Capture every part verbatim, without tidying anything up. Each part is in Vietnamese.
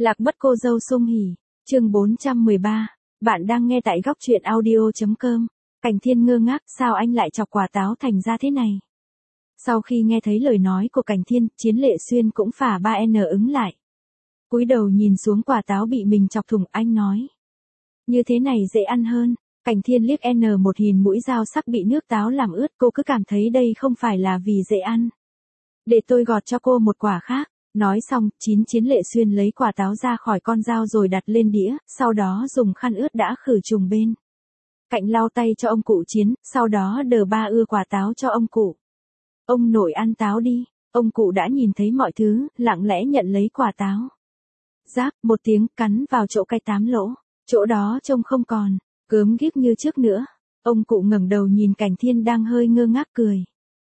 Lạc mất cô dâu sung hỉ, chương bốn trăm mười ba, bạn đang nghe tại góc truyện audio.com. Cảnh Thiên ngơ ngác, sao anh lại chọc quả táo thành ra thế này? Sau khi nghe thấy lời nói của Cảnh Thiên, Chiến Lệ Xuyên cũng phả ba n ứng lại. Cúi đầu nhìn xuống quả táo bị mình chọc thủng, anh nói. Như thế này dễ ăn hơn. Cảnh Thiên liếc n một hình mũi dao sắc bị nước táo làm ướt, cô cứ cảm thấy đây không phải là vì dễ ăn. Để tôi gọt cho cô một quả khác. Nói xong, chín Chiến Lệ Xuyên lấy quả táo ra khỏi con dao rồi đặt lên đĩa, sau đó dùng khăn ướt đã khử trùng bên cạnh lau tay cho ông cụ Chiến, sau đó đờ ba ưa quả táo cho ông cụ. Ông nội ăn táo đi, ông cụ đã nhìn thấy mọi thứ, lặng lẽ nhận lấy quả táo. Giáp, một tiếng, cắn vào chỗ cái tám lỗ, chỗ đó trông không còn, gớm ghiếc như trước nữa. Ông cụ ngẩng đầu nhìn Cảnh Thiên đang hơi ngơ ngác cười.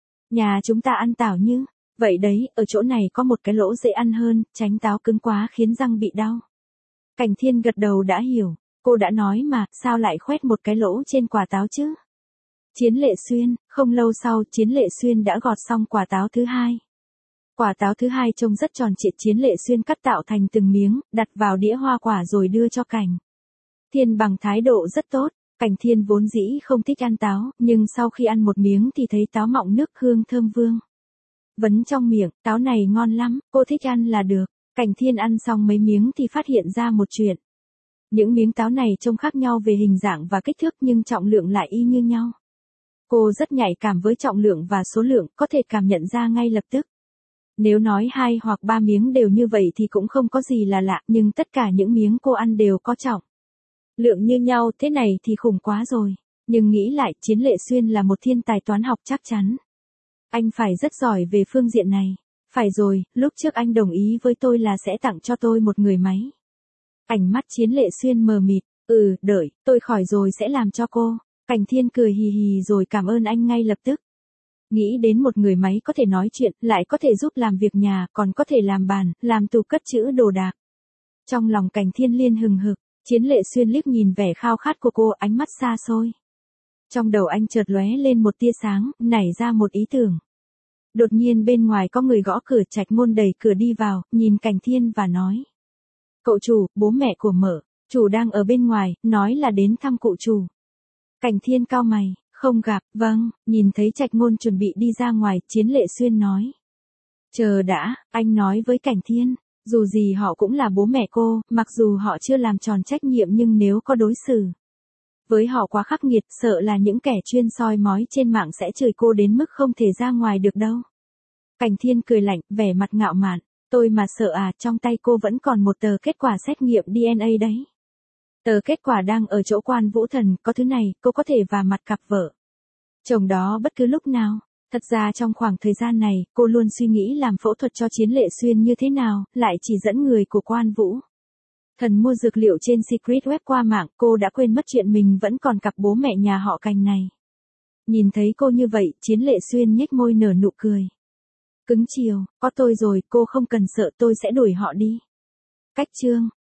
Nhà chúng ta ăn táo như vậy đấy, ở chỗ này có một cái lỗ dễ ăn hơn, tránh táo cứng quá khiến răng bị đau. Cảnh Thiên gật đầu đã hiểu, cô đã nói mà, sao lại khoét một cái lỗ trên quả táo chứ? Chiến Lệ Xuyên, không lâu sau, Chiến Lệ Xuyên đã gọt xong quả táo thứ hai. Quả táo thứ hai trông rất tròn trịa, Chiến Lệ Xuyên cắt tạo thành từng miếng, đặt vào đĩa hoa quả rồi đưa cho Cảnh Thiên bằng thái độ rất tốt. Cảnh Thiên vốn dĩ không thích ăn táo, nhưng sau khi ăn một miếng thì thấy táo mọng nước hương thơm vương vấn trong miệng, táo này ngon lắm, cô thích ăn là được. Cảnh Thiên ăn xong mấy miếng thì phát hiện ra một chuyện. Những miếng táo này trông khác nhau về hình dạng và kích thước nhưng trọng lượng lại y như nhau. Cô rất nhạy cảm với trọng lượng và số lượng, có thể cảm nhận ra ngay lập tức. Nếu nói hai hoặc ba miếng đều như vậy thì cũng không có gì là lạ, nhưng tất cả những miếng cô ăn đều có trọng lượng như nhau, thế này thì khủng quá rồi. Nhưng nghĩ lại, Chiến Lệ Xuyên là một thiên tài toán học chắc chắn. Anh phải rất giỏi về phương diện này. Phải rồi, lúc trước anh đồng ý với tôi là sẽ tặng cho tôi một người máy. Ánh mắt Chiến Lệ Xuyên mờ mịt, ừ, đợi, tôi khỏi rồi sẽ làm cho cô. Cảnh Thiên cười hì hì rồi cảm ơn anh ngay lập tức. Nghĩ đến một người máy có thể nói chuyện, lại có thể giúp làm việc nhà, còn có thể làm bàn, làm tủ cất trữ đồ đạc. Trong lòng Cảnh Thiên liên hừng hực, Chiến Lệ Xuyên liếc nhìn vẻ khao khát của cô, ánh mắt xa xôi. Trong đầu anh chợt lóe lên một tia sáng, nảy ra một ý tưởng. Đột nhiên bên ngoài có người gõ cửa, Trạch Ngôn đẩy cửa đi vào, nhìn Cảnh Thiên và nói. Cậu chủ, bố mẹ của Mở, chủ đang ở bên ngoài, nói là đến thăm cụ chủ. Cảnh Thiên cau mày, không gặp, vâng, nhìn thấy Trạch Ngôn chuẩn bị đi ra ngoài, Chiến Lệ Xuyên nói. Chờ đã, anh nói với Cảnh Thiên, dù gì họ cũng là bố mẹ cô, mặc dù họ chưa làm tròn trách nhiệm nhưng nếu có đối xử với họ quá khắc nghiệt, sợ là những kẻ chuyên soi mói trên mạng sẽ chửi cô đến mức không thể ra ngoài được đâu. Cảnh Thiên cười lạnh, vẻ mặt ngạo mạn, tôi mà sợ à, trong tay cô vẫn còn một tờ kết quả xét nghiệm đê en a đấy. Tờ kết quả đang ở chỗ Quan Vũ Thần, có thứ này, cô có thể vào mặt cặp vợ chồng đó bất cứ lúc nào. Thật ra trong khoảng thời gian này, cô luôn suy nghĩ làm phẫu thuật cho Chiến Lệ Xuyên như thế nào, lại chỉ dẫn người của Quan Vũ Thần mua dược liệu trên Secret Web qua mạng, cô đã quên mất chuyện mình vẫn còn cặp bố mẹ nhà họ Cảnh này. Nhìn thấy cô như vậy, Chiến Lệ Xuyên nhếch môi nở nụ cười. Cứng chiều, có tôi rồi, cô không cần sợ, tôi sẽ đuổi họ đi. Cách chương